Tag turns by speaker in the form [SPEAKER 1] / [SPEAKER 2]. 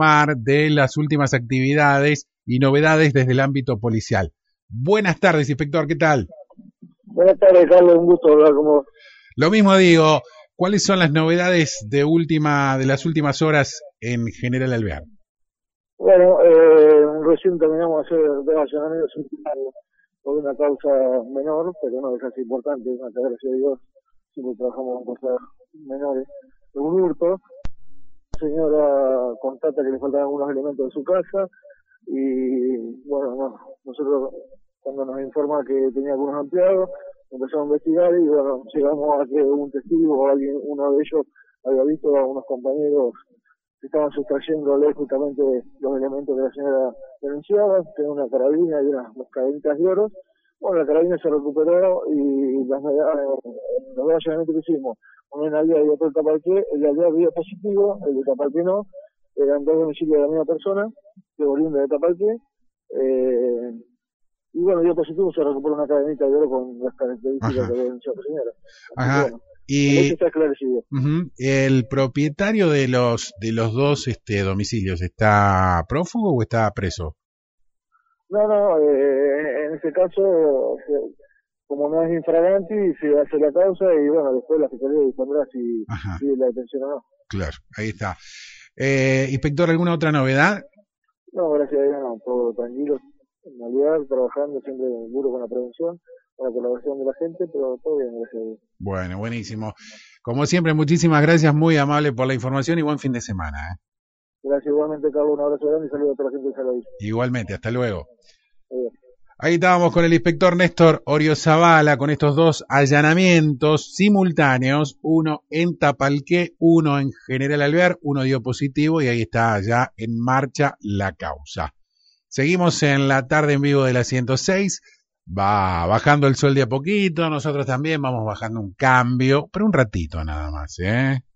[SPEAKER 1] informar de las últimas actividades y novedades desde el ámbito policial. Buenas tardes, inspector, ¿qué tal?
[SPEAKER 2] Buenas tardes, Carlos, un gusto hablar con vos.
[SPEAKER 1] Lo mismo digo, ¿cuáles son las novedades de las últimas horas en General Alvear?
[SPEAKER 2] Bueno, recién terminamos de hacer 2 allanamientos por una causa menor, pero no deja de ser importante, gracias a Dios, siempre trabajamos con cosas menores. De un hurto, la señora constata que le faltan algunos elementos de su casa y, bueno, nosotros cuando nos informa que tenía algunos empleados, empezamos a investigar y, bueno, llegamos a que un testigo o alguien, uno de ellos, había visto a unos compañeros que estaban sustrayéndole justamente los elementos que la señora denunciaba, tenía una carabina y unas cadenitas de oro. Bueno, la carabina se recuperó y los dos allanamientos que hicimos, uno en Alvear y otro en Tapalqué, el de Alvear dio positivo, el de Tapalqué no, eran 2 domicilios de la misma persona, de oriunda de Tapalqué, y bueno, dio positivo, se recuperó una cadenita de oro con las características que había denunciado la señora.
[SPEAKER 1] Ajá.
[SPEAKER 2] Bueno,
[SPEAKER 1] y
[SPEAKER 2] eso está esclarecido.
[SPEAKER 1] ¿El propietario de los dos domicilios está prófugo o está preso?
[SPEAKER 2] No, en este caso, como no es infraganti, se hace la causa y bueno, después la Fiscalía dispondrá si pide la detención o no.
[SPEAKER 1] Claro, ahí está. Inspector, ¿alguna otra novedad?
[SPEAKER 2] No, gracias a Dios, no, todo tranquilo, en Alvear, trabajando siempre duro con la prevención, con la colaboración de la gente, pero todo bien, gracias a Dios.
[SPEAKER 1] Bueno, buenísimo. Como siempre, muchísimas gracias, muy amable por la información y buen fin de semana.
[SPEAKER 2] Gracias igualmente, Carlos, un abrazo grande y saludos a toda la gente de Salavis.
[SPEAKER 1] Igualmente, hasta luego. Ahí estábamos con el inspector Néstor Oriozabala con estos 2 allanamientos simultáneos, uno en Tapalqué, uno en General Alvear, uno dio positivo y ahí está ya en marcha la causa. Seguimos en la tarde en vivo de la 106, va bajando el sol de a poquito, nosotros también vamos bajando un cambio, pero un ratito nada más,